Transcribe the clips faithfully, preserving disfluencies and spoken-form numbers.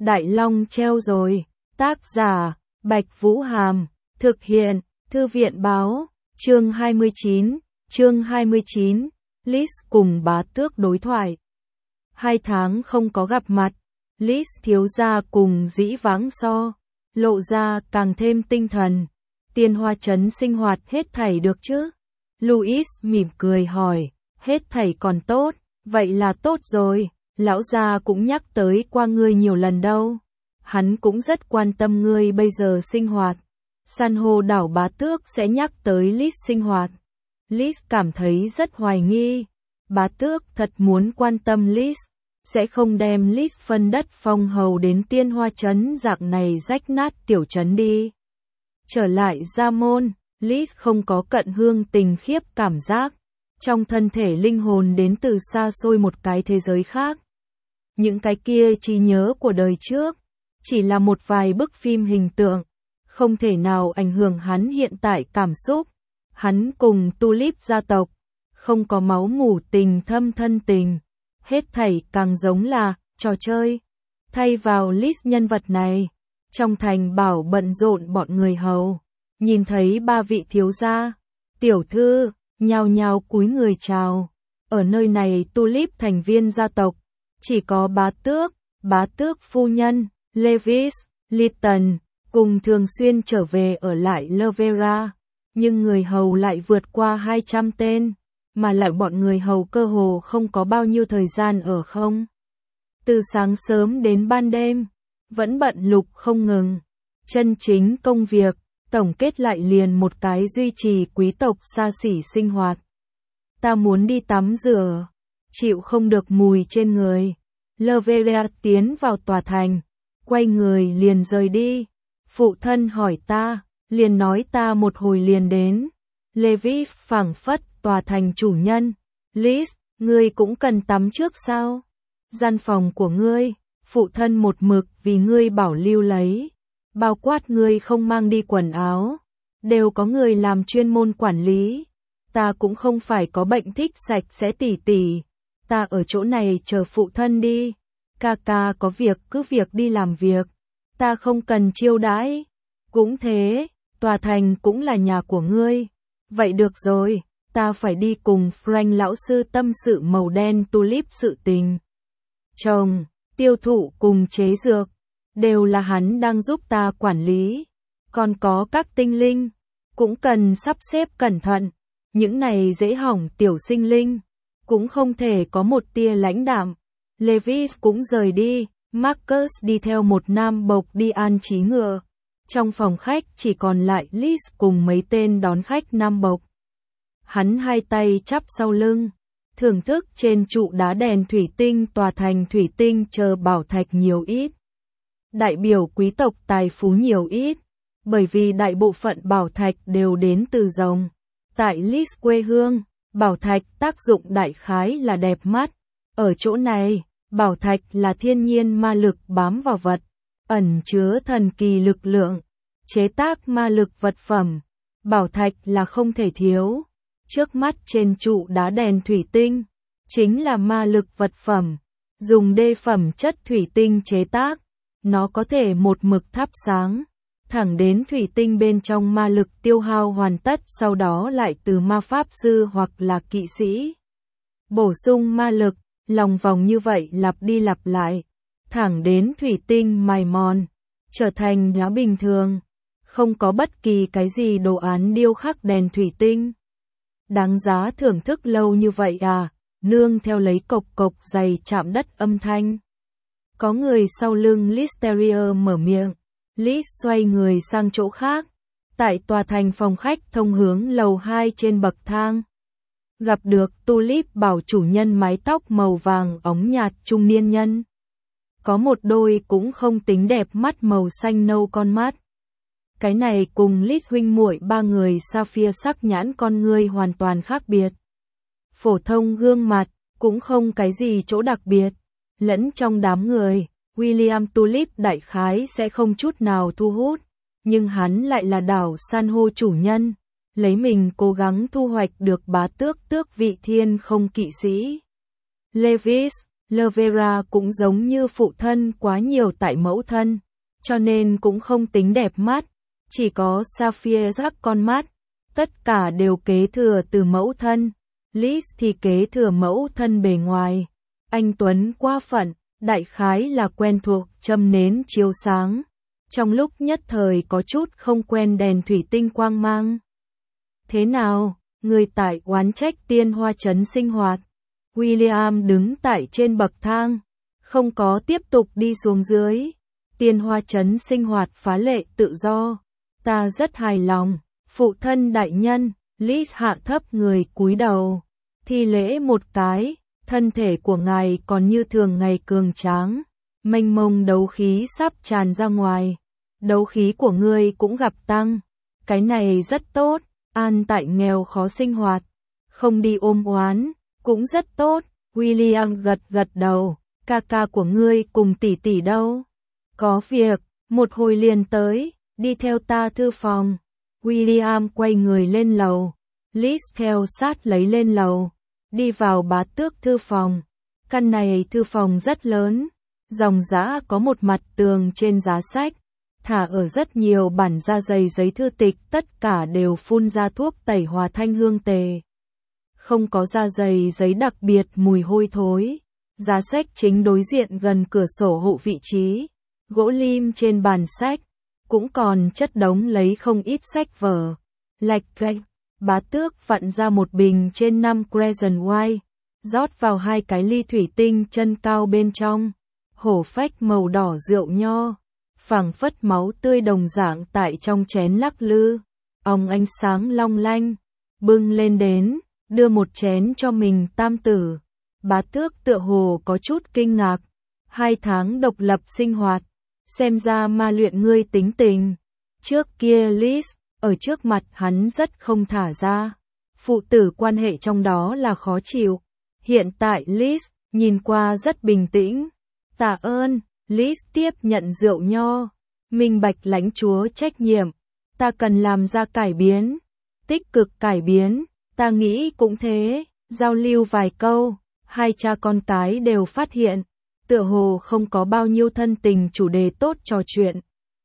Đại Long treo rồi. Tác giả, Bạch Vũ Hàm. Thực hiện, Thư viện Báo. Chương hai mươi chín. Chương hai mươi chín. Liz cùng bá tước đối thoại. Hai tháng không có gặp mặt. Liz thiếu gia cùng dĩ vãng so. Lộ ra càng thêm tinh thần. Tiên Hoa Trấn sinh hoạt hết thảy được chứ? Louis mỉm cười hỏi. Hết thảy còn tốt. Vậy là tốt rồi. Lão gia cũng nhắc tới qua ngươi nhiều lần đâu. Hắn cũng rất quan tâm ngươi bây giờ sinh hoạt. San hô đảo bá tước sẽ nhắc tới Liz sinh hoạt. Liz cảm thấy rất hoài nghi. Bá tước thật muốn quan tâm Liz, sẽ không đem Liz phân đất phong hầu đến Tiên Hoa Trấn dạng này rách nát tiểu trấn đi. Trở lại gia môn, Liz không có cận hương tình khiếp cảm giác. Trong thân thể linh hồn đến từ xa xôi một cái thế giới khác. Những cái kia trí nhớ của đời trước, chỉ là một vài bức phim hình tượng, không thể nào ảnh hưởng hắn hiện tại cảm xúc. Hắn cùng Tulip gia tộc, không có máu mủ tình thâm thân tình, hết thảy càng giống là trò chơi. Thay vào Liz nhân vật này, trong thành bảo bận rộn bọn người hầu, nhìn thấy ba vị thiếu gia, tiểu thư, nhao nhao cúi người chào. Ở nơi này Tulip thành viên gia tộc, chỉ có bá tước, bá tước phu nhân, Lewis, Lytton, cùng thường xuyên trở về ở lại Lavera, nhưng người hầu lại vượt qua hai trăm tên, mà lại bọn người hầu cơ hồ không có bao nhiêu thời gian ở không. Từ sáng sớm đến ban đêm, vẫn bận lục không ngừng. Chân chính công việc, tổng kết lại liền một cái duy trì quý tộc xa xỉ sinh hoạt. Ta muốn đi tắm rửa, chịu không được mùi trên người. Lavera tiến vào tòa thành, quay người liền rời đi. Phụ thân hỏi ta, liền nói ta một hồi liền đến. Levi phảng phất tòa thành chủ nhân. Liz, ngươi cũng cần tắm trước sao? Gian phòng của ngươi, phụ thân một mực vì ngươi bảo lưu lấy. Bao quát ngươi không mang đi quần áo, đều có người làm chuyên môn quản lý. Ta cũng không phải có bệnh thích sạch sẽ tỉ tỉ. Ta ở chỗ này chờ phụ thân đi. Ca ca có việc cứ việc đi làm việc. Ta không cần chiêu đãi. Cũng thế, tòa thành cũng là nhà của ngươi. Vậy được rồi, ta phải đi cùng Frank lão sư tâm sự màu đen Tulip sự tình. Chồng, tiêu thụ cùng chế dược, đều là hắn đang giúp ta quản lý. Còn có các tinh linh, cũng cần sắp xếp cẩn thận. Những này dễ hỏng tiểu sinh linh, cũng không thể có một tia lãnh đạm. Levi cũng rời đi, Marcus đi theo một nam bộc đi an trí ngựa. Trong phòng khách chỉ còn lại Liz cùng mấy tên đón khách nam bộc. Hắn hai tay chắp sau lưng, thưởng thức trên trụ đá đèn thủy tinh tòa thành thủy tinh chờ bảo thạch nhiều ít. Đại biểu quý tộc tài phú nhiều ít, bởi vì đại bộ phận bảo thạch đều đến từ rồng. Tại Liz quê hương, bảo thạch tác dụng đại khái là đẹp mắt. Ở chỗ này, bảo thạch là thiên nhiên ma lực bám vào vật, ẩn chứa thần kỳ lực lượng, chế tác ma lực vật phẩm. Bảo thạch là không thể thiếu. Trước mắt trên trụ đá đèn thủy tinh, chính là ma lực vật phẩm, dùng đê phẩm chất thủy tinh chế tác. Nó có thể một mực thắp sáng, thẳng đến thủy tinh bên trong ma lực tiêu hao hoàn tất, sau đó lại từ ma pháp sư hoặc là kỵ sĩ bổ sung ma lực, lòng vòng như vậy lặp đi lặp lại, thẳng đến thủy tinh mài mòn, trở thành đá bình thường, không có bất kỳ cái gì đồ án điêu khắc đèn thủy tinh. Đáng giá thưởng thức lâu như vậy à, nương theo lấy cộc cộc giày chạm đất âm thanh. Có người sau lưng Listeria mở miệng, Liz xoay người sang chỗ khác, tại tòa thành phòng khách thông hướng lầu hai trên bậc thang. Gặp được Tulip bảo chủ nhân mái tóc màu vàng óng nhạt trung niên nhân. Có một đôi cũng không tính đẹp mắt màu xanh nâu con mắt. Cái này cùng Liz huynh muội ba người sapphire sắc nhãn con ngươi hoàn toàn khác biệt. Phổ thông gương mặt, cũng không cái gì chỗ đặc biệt. Lẫn trong đám người, William Tulip đại khái sẽ không chút nào thu hút, nhưng hắn lại là đảo san hô chủ nhân, lấy mình cố gắng thu hoạch được bá tước tước vị thiên không kỵ sĩ. Levis, Lovera cũng giống như phụ thân quá nhiều tại mẫu thân, cho nên cũng không tính đẹp mắt, chỉ có Sapphire rắc con mắt, tất cả đều kế thừa từ mẫu thân. Liz thì kế thừa mẫu thân bề ngoài, anh tuấn quá phận, đại khái là quen thuộc châm nến chiếu sáng, trong lúc nhất thời có chút không quen đèn thủy tinh quang mang. Thế nào, người tại oán trách Tiên Hoa Trấn sinh hoạt? William đứng tại trên bậc thang, không có tiếp tục đi xuống dưới. Tiên Hoa Trấn sinh hoạt phá lệ tự do, ta rất hài lòng. Phụ thân đại nhân, Liz hạ thấp người cúi đầu, thi lễ một cái, thân thể của ngài còn như thường ngày cường tráng, mênh mông đấu khí sắp tràn ra ngoài, đấu khí của ngươi cũng gặp tăng, cái này rất tốt, an tại nghèo khó sinh hoạt, không đi ôm oán, cũng rất tốt. William gật gật đầu, ca ca của ngươi cùng tỷ tỷ đâu? Có việc, một hồi liền tới, đi theo ta thư phòng. William quay người lên lầu, Liz theo sát lấy lên lầu, đi vào Bá Tước thư phòng. Căn này thư phòng rất lớn, dòng dã có một mặt tường trên giá sách, thả ở rất nhiều bản da dày giấy thư tịch, tất cả đều phun ra thuốc tẩy hòa thanh hương tề. Không có da dày giấy đặc biệt mùi hôi thối. Giá sách chính đối diện gần cửa sổ hộ vị trí, gỗ lim trên bàn sách, cũng còn chất đống lấy không ít sách vở. Lạch cạch, Bá Tước vặn ra một bình trên năm Crescent White, rót vào hai cái ly thủy tinh chân cao bên trong, hổ phách màu đỏ rượu nho, phảng phất máu tươi đồng dạng tại trong chén lắc lư, ong ánh sáng long lanh, bưng lên đến, đưa một chén cho mình tam tử. Bá Tước tựa hồ có chút kinh ngạc, hai tháng độc lập sinh hoạt, xem ra ma luyện ngươi tính tình. Trước kia Liz, ở trước mặt hắn rất không thả ra, phụ tử quan hệ trong đó là khó chịu. Hiện tại Liz, nhìn qua rất bình tĩnh. Tạ ơn, Liz tiếp nhận rượu nho, minh bạch lãnh chúa trách nhiệm, ta cần làm ra cải biến, tích cực cải biến, ta nghĩ cũng thế, giao lưu vài câu. Hai cha con cái đều phát hiện, tựa hồ không có bao nhiêu thân tình chủ đề tốt trò chuyện.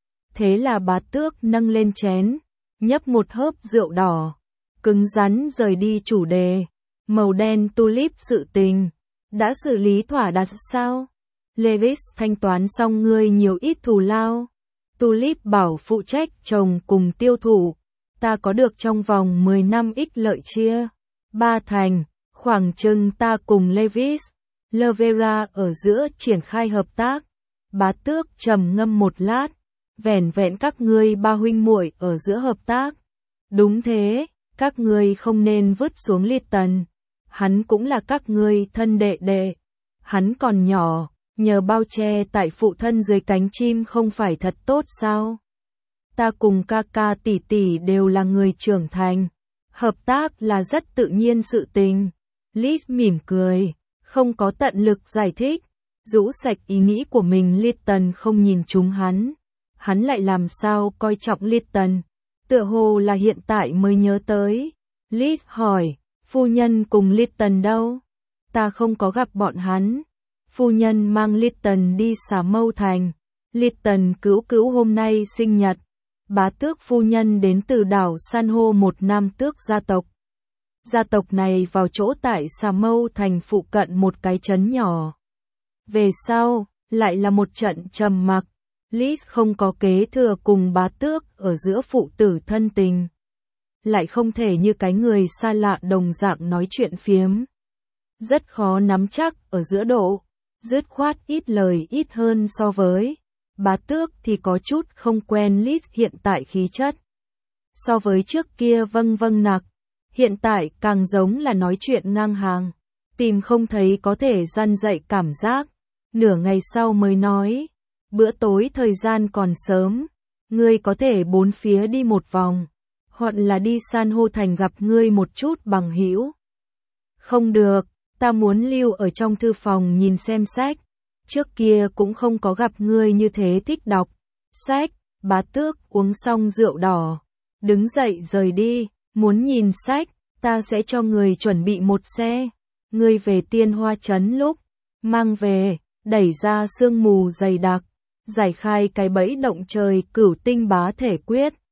Thế là Bá Tước nâng lên chén, nhấp một hớp rượu đỏ, cứng rắn rời đi chủ đề. Màu đen tulip sự tình, đã xử lý thỏa đáng sao? Lewis thanh toán xong ngươi nhiều ít thù lao. Tulip bảo phụ trách trồng cùng tiêu thụ, ta có được trong vòng mười năm ích lợi chia ba thành. Khoảng chừng ta cùng Lewis, Lovera ở giữa triển khai hợp tác. Bá Tước trầm ngâm một lát, vẻn vẹn các ngươi ba huynh muội ở giữa hợp tác. Đúng thế, các ngươi không nên vứt xuống Lytton. Hắn cũng là các ngươi thân đệ đệ. Hắn còn nhỏ, nhờ bao che tại phụ thân dưới cánh chim không phải thật tốt sao? Ta cùng ca ca tỷ tỷ đều là người trưởng thành. Hợp tác là rất tự nhiên sự tình. Liz mỉm cười, không có tận lực giải thích, rũ sạch ý nghĩ của mình. Lytton không nhìn trúng hắn, hắn lại làm sao coi trọng Lytton, tựa hồ là hiện tại mới nhớ tới. Liz hỏi, phu nhân cùng Lytton đâu? Ta không có gặp bọn hắn. Phu nhân mang Lytton đi Xà Mâu Thành. Lytton cứu cứu hôm nay sinh nhật. Bá Tước phu nhân đến từ đảo San hô, một nam tước gia tộc. Gia tộc này vào chỗ tại Xà Mâu Thành phụ cận một cái trấn nhỏ. Về sau, lại là một trận trầm mặc. Liz không có kế thừa cùng Bá Tước ở giữa phụ tử thân tình. Lại không thể như cái người xa lạ đồng dạng nói chuyện phiếm. Rất khó nắm chắc ở giữa độ, dứt khoát ít lời ít hơn so với. Bá Tước thì có chút không quen Liz hiện tại khí chất. So với trước kia vâng vâng nặc. Hiện tại càng giống là nói chuyện ngang hàng, tìm không thấy có thể răn dạy cảm giác. Nửa ngày sau mới nói, bữa tối thời gian còn sớm, ngươi có thể bốn phía đi một vòng, hoặc là đi San hô Thành gặp ngươi một chút bằng hữu. Không được, ta muốn lưu ở trong thư phòng nhìn xem sách, trước kia cũng không có gặp ngươi như thế thích đọc sách. Bá Tước uống xong rượu đỏ, đứng dậy rời đi. Muốn nhìn sách, ta sẽ cho người chuẩn bị một xe. Ngươi về Tiên Hoa Trấn lúc, mang về, đẩy ra sương mù dày đặc, giải khai cái bẫy động trời cửu tinh bá thể quyết.